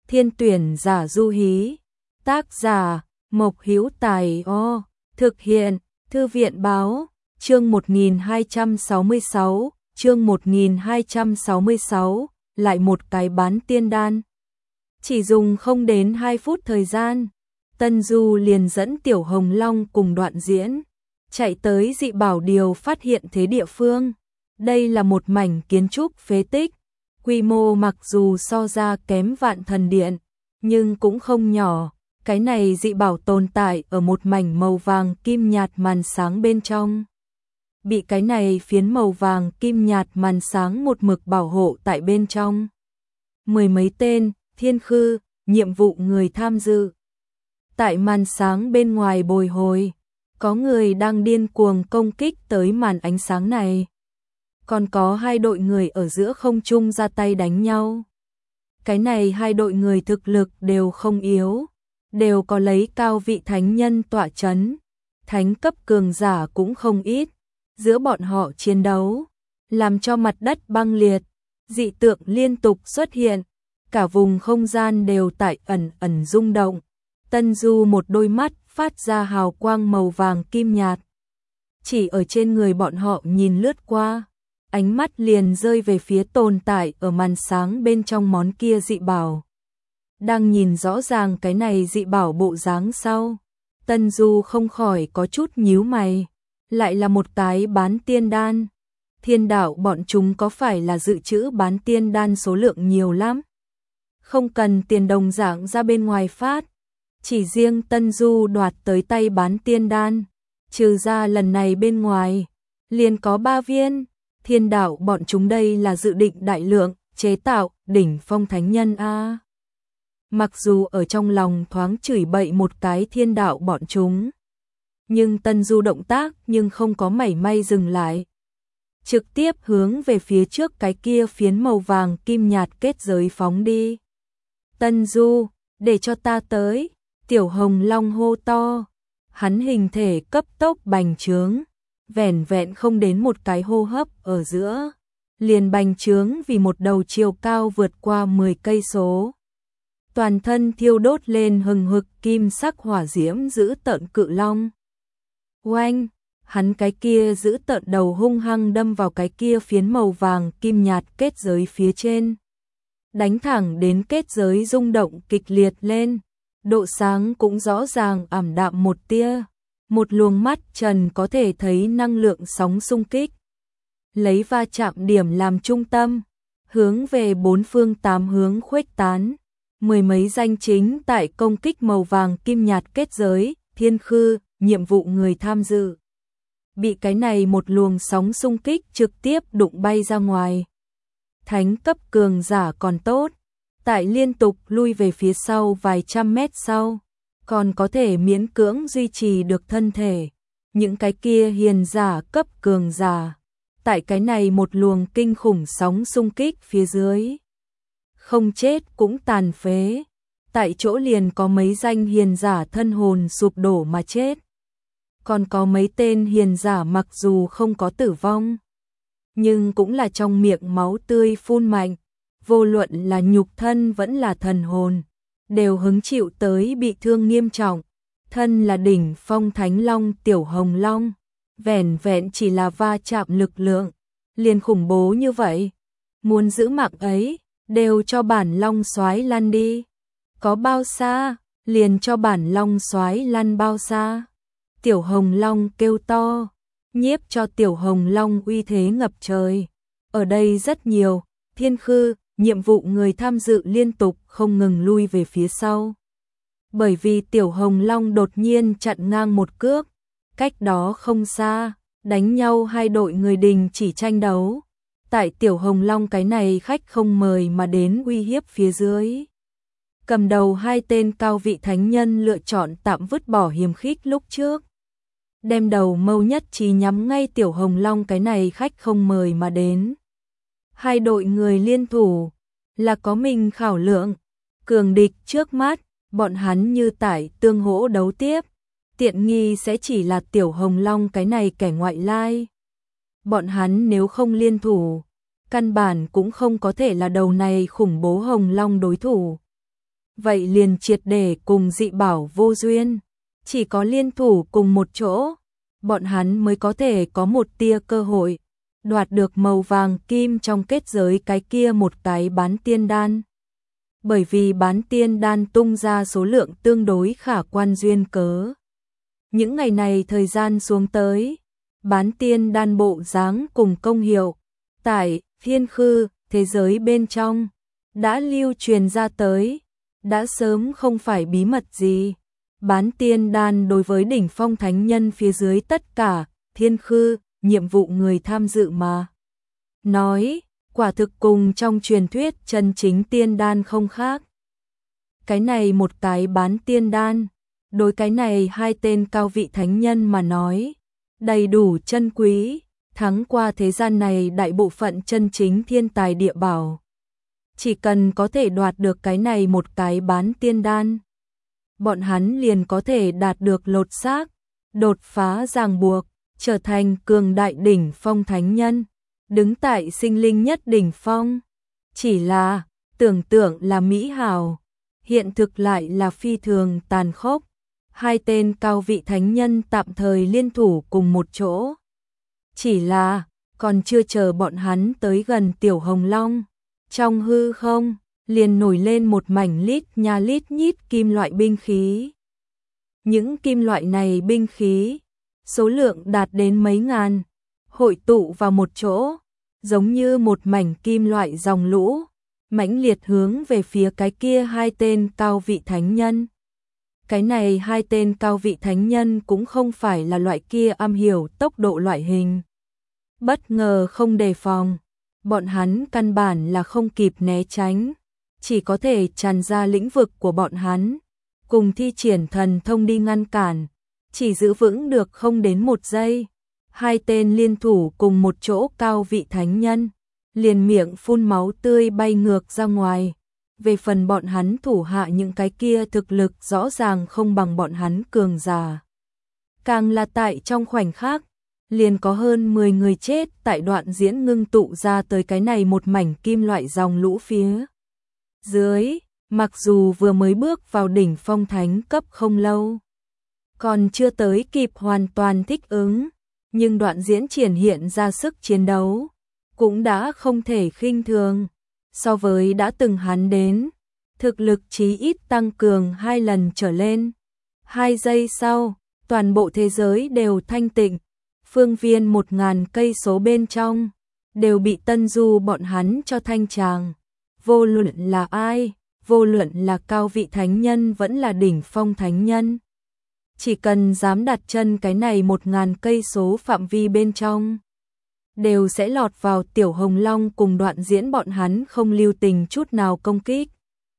Thiên tuyển giả du hí. Tác giả Mộc Hữu Tài. Thực hiện Thư viện báo. Chương 1266, chương 1266, lại một cái bán tiên đan. Chỉ dùng không đến 2 phút thời gian, Tân Du liền dẫn Tiểu Hồng Long cùng Đoạn Diễn chạy tới dị bảo điều phát hiện thế địa phương. Đây là một mảnh kiến trúc phế tích, quy mô mặc dù so ra kém Vạn Thần Điện, nhưng cũng không nhỏ. Cái này dị bảo tồn tại ở một mảnh màu vàng kim nhạt màn sáng bên trong. Bị cái này phiến màu vàng kim nhạt màn sáng một mực bảo hộ tại bên trong. 10 mấy tên thiên khư, nhiệm vụ người tham dự. Tại màn sáng bên ngoài bồi hồi, có người đang điên cuồng công kích tới màn ánh sáng này. Còn có 2 đội người ở giữa không trung ra tay đánh nhau. Cái này 2 đội người thực lực đều không yếu, đều có lấy cao vị thánh nhân tọa chấn, thánh cấp cường giả cũng không ít. Giữa bọn họ chiến đấu, làm cho mặt đất băng liệt, dị tượng liên tục xuất hiện, cả vùng không gian đều tại ẩn ẩn rung động. Tân Du một đôi mắt phát ra hào quang màu vàng kim nhạt. Chỉ ở trên người bọn họ nhìn lướt qua, ánh mắt liền rơi về phía tồn tại ở màn sáng bên trong món kia dị bảo. Đang nhìn rõ ràng cái này dị bảo bộ dáng sau, Tân Du không khỏi có chút nhíu mày. Lại là một cái bán tiên đan. Thiên đạo bọn chúng có phải là dự trữ bán tiên đan số lượng nhiều lắm? Không cần tiền đồng dạng ra bên ngoài phát. Chỉ riêng Tân Du đoạt tới tay bán tiên đan, trừ ra lần này bên ngoài, liền có 3 viên. Thiên đạo bọn chúng đây là dự định đại lượng chế tạo đỉnh phong thánh nhân a. Mặc dù ở trong lòng thoáng chửi bậy một cái thiên đạo bọn chúng, nhưng Tân Du động tác nhưng không có mảy may dừng lại. Trực tiếp hướng về phía trước cái kia phiến màu vàng kim nhạt kết giới phóng đi. Tân Du, để cho ta tới, Tiểu Hồng Long hô to. Hắn hình thể cấp tốc bành trướng, vẻn vẹn không đến một cái hô hấp ở giữa, liền bành trướng vì một đầu chiều cao vượt qua 10 cây số. Toàn thân thiêu đốt lên hừng hực kim sắc hỏa diễm giữ tợn cự long. Oanh, hắn cái kia giữ tợn đầu hung hăng đâm vào cái kia phiến màu vàng kim nhạt kết giới phía trên. Đánh thẳng đến kết giới rung động kịch liệt lên, độ sáng cũng rõ ràng ảm đạm một tia. Một luồng mắt trần có thể thấy năng lượng sóng xung kích. Lấy va chạm điểm làm trung tâm, hướng về 4 phương 8 hướng khuếch tán. 10 mấy danh chính tại công kích màu vàng kim nhạt kết giới, thiên khư, nhiệm vụ người tham dự. Bị cái này một luồng sóng xung kích trực tiếp đụng bay ra ngoài. Thánh cấp cường giả còn tốt, tại liên tục lui về phía sau vài trăm mét sau, còn có thể miễn cưỡng duy trì được thân thể. Những cái kia hiền giả cấp cường giả, tại cái này một luồng kinh khủng sóng xung kích phía dưới, không chết cũng tàn phế. Tại chỗ liền có mấy danh hiền giả thân hồn sụp đổ mà chết. Còn có mấy tên hiền giả mặc dù không có tử vong, nhưng cũng là trong miệng máu tươi phun mạnh, vô luận là nhục thân vẫn là thần hồn, đều hứng chịu tới bị thương nghiêm trọng. Thân là đỉnh phong thánh long Tiểu Hồng Long, vẻn vẹn chỉ là va chạm lực lượng, liền khủng bố như vậy. Muốn giữ mạng ấy, đều cho bản long soái lăn đi. Có bao xa, liền cho bản long soái lăn bao xa. Tiểu Hồng Long kêu to, nhiếp cho Tiểu Hồng Long uy thế ngập trời. Ở đây rất nhiều thiên khư, nhiệm vụ người tham dự liên tục không ngừng lui về phía sau. Bởi vì Tiểu Hồng Long đột nhiên chặn ngang một cước, cách đó không xa, đánh nhau 2 đội người đình chỉ tranh đấu. Tại Tiểu Hồng Long cái này khách không mời mà đến uy hiếp phía dưới, cầm đầu 2 tên cao vị thánh nhân lựa chọn tạm vứt bỏ hiềm khích lúc trước, đem đầu mâu nhất trí nhắm ngay Tiểu Hồng Long cái này khách không mời mà đến. 2 đội người liên thủ là có mình khảo lượng, cường địch trước mắt, bọn hắn như tải tương hỗ đấu tiếp, tiện nghi sẽ chỉ là Tiểu Hồng Long cái này kẻ ngoại lai. Bọn hắn nếu không liên thủ, căn bản cũng không có thể là đầu này khủng bố Hồng Long đối thủ. vậy liền triệt để cùng dị bảo vô duyên. Chỉ có liên thủ cùng một chỗ, bọn hắn mới có thể có một tia cơ hội đoạt được màu vàng kim trong kết giới cái kia một cái bán tiên đan. Bởi vì bán tiên đan tung ra số lượng tương đối khả quan duyên cớ. Những ngày này thời gian xuống tới, bán tiên đan bộ dáng cùng công hiệu, tại thiên khư, thế giới bên trong, đã lưu truyền ra tới, đã sớm không phải bí mật gì. Bán tiên đan đối với đỉnh phong thánh nhân phía dưới tất cả, thiên khư, nhiệm vụ người tham dự mà. Nói, quả thực cùng trong truyền thuyết chân chính tiên đan không khác. Cái này một cái bán tiên đan, đối cái này hai tên cao vị thánh nhân mà nói, đầy đủ chân quý, thắng qua thế gian này đại bộ phận chân chính thiên tài địa bảo. Chỉ cần có thể đoạt được cái này một cái bán tiên đan, bọn hắn liền có thể đạt được lột xác, đột phá ràng buộc, trở thành cường đại đỉnh phong thánh nhân, đứng tại sinh linh nhất đỉnh phong. Chỉ là, tưởng tượng là mỹ hảo, hiện thực lại là phi thường tàn khốc. Hai tên cao vị thánh nhân tạm thời liên thủ cùng một chỗ. Chỉ là, còn chưa chờ bọn hắn tới gần Tiểu Hồng Long, trong hư không liền nổi lên một mảnh lít nhít kim loại binh khí. Những kim loại này binh khí, số lượng đạt đến mấy ngàn, hội tụ vào một chỗ, giống như một mảnh kim loại dòng lũ, mãnh liệt hướng về phía cái kia hai tên cao vị thánh nhân. Cái này hai tên cao vị thánh nhân cũng không phải là loại kia am hiểu tốc độ loại hình. Bất ngờ không đề phòng, bọn hắn căn bản là không kịp né tránh, chỉ có thể tràn ra lĩnh vực của bọn hắn, cùng thi triển thần thông đi ngăn cản, chỉ giữ vững được không đến một giây. Hai tên liên thủ cùng một chỗ cao vị thánh nhân, liền miệng phun máu tươi bay ngược ra ngoài. Về phần bọn hắn thủ hạ những cái kia thực lực rõ ràng không bằng bọn hắn cường giả. Càng là tại trong khoảnh khắc, liền có hơn 10 người chết tại đoạn diễn ngưng tụ ra tới cái này một mảnh kim loại dòng lũ phía dưới, mặc dù vừa mới bước vào đỉnh phong thánh cấp không lâu, còn chưa tới kịp hoàn toàn thích ứng, nhưng đoạn diễn triển hiện ra sức chiến đấu, cũng đã không thể khinh thường. So với đã từng hắn đến, thực lực chí ít tăng cường 2 lần trở lên. 2 giây sau, toàn bộ thế giới đều thanh tịnh, phương viên 1000 cây số bên trong, đều bị Tân Du bọn hắn cho thanh tràng. Vô luận là ai, vô luận là cao vị thánh nhân vẫn là đỉnh phong thánh nhân. Chỉ cần dám đặt chân cái này 1000 cây số phạm vi bên trong, đều sẽ lọt vào Tiểu Hồng Long cùng đoạn diễn bọn hắn không lưu tình chút nào công kích.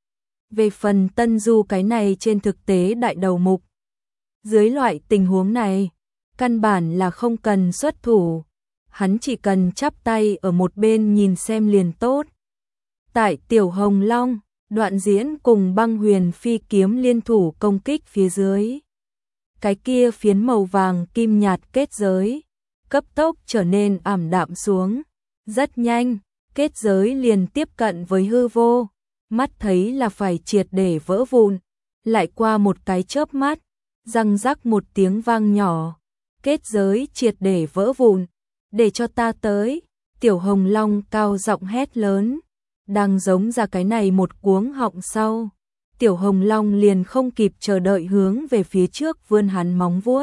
Về phần Tân Du cái này trên thực tế đại đầu mục, dưới loại tình huống này, căn bản là không cần xuất thủ, hắn chỉ cần chắp tay ở một bên nhìn xem liền tốt. Tại Tiểu Hồng Long, đoạn diễn cùng Băng Huyền Phi kiếm liên thủ công kích phía dưới. Cái kia phiến màu vàng kim nhạt kết giới, cấp tốc trở nên ảm đạm xuống. Rất nhanh, kết giới liền tiếp cận với hư vô, mắt thấy là phải triệt để vỡ vụn. Lại qua một cái chớp mắt, răng rắc một tiếng vang nhỏ, kết giới triệt để vỡ vụn. Để cho ta tới, Tiểu Hồng Long cao giọng hét lớn, đang giống ra cái này một cuống họng sau. Tiểu Hồng Long liền không kịp chờ đợi hướng về phía trước vươn hắn móng vuốt.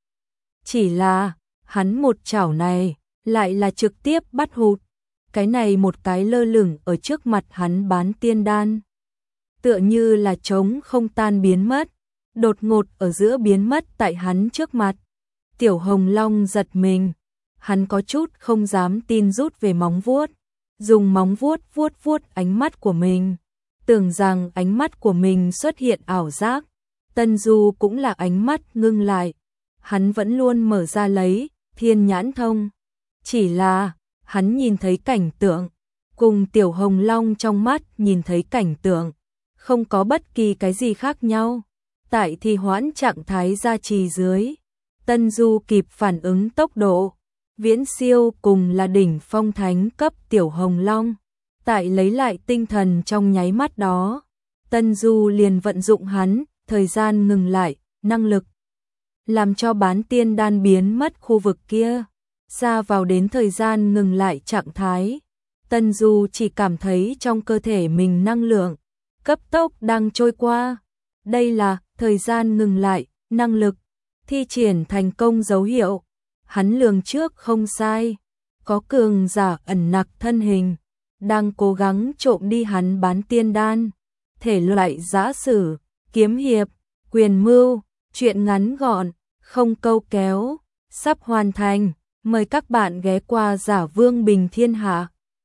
Chỉ là, hắn một chảo này, lại là trực tiếp bắt hụt. Cái này một cái lơ lửng ở trước mặt hắn bán tiên đan. Tựa như là trống không tan biến mất, đột ngột ở giữa biến mất tại hắn trước mặt. Tiểu Hồng Long giật mình, hắn có chút không dám tin rút về móng vuốt, dùng móng vuốt vuốt vuốt ánh mắt của mình. Tưởng rằng ánh mắt của mình xuất hiện ảo giác, Tân Du cũng là ánh mắt ngưng lại, hắn vẫn luôn mở ra lấy thiên nhãn thông. Chỉ là, hắn nhìn thấy cảnh tượng, cùng Tiểu Hồng Long trong mắt nhìn thấy cảnh tượng, không có bất kỳ cái gì khác nhau. Tại thì hoãn trạng thái gia trì dưới, Tân Du kịp phản ứng tốc độ, viễn siêu cùng là đỉnh phong thánh cấp Tiểu Hồng Long. Tại lấy lại tinh thần trong nháy mắt đó, Tân Du liền vận dụng hắn, thời gian ngừng lại, năng lực làm cho bán tiên đan biến mất khu vực kia, ra vào đến thời gian ngừng lại trạng thái. Tân Du chỉ cảm thấy trong cơ thể mình năng lượng cấp tốc đang trôi qua. Đây là thời gian ngừng lại, năng lực thi triển thành công dấu hiệu. Hắn lường trước không sai, có cường giả ẩn nặc thân hình, đang cố gắng trộm đi hắn bán tiên đan. Thể loại giã sử, kiếm hiệp, quyền mưu, truyện ngắn gọn, không câu kéo, sắp hoàn thành. Mời các bạn ghé qua Giả Vương Bình Thiên Hạ.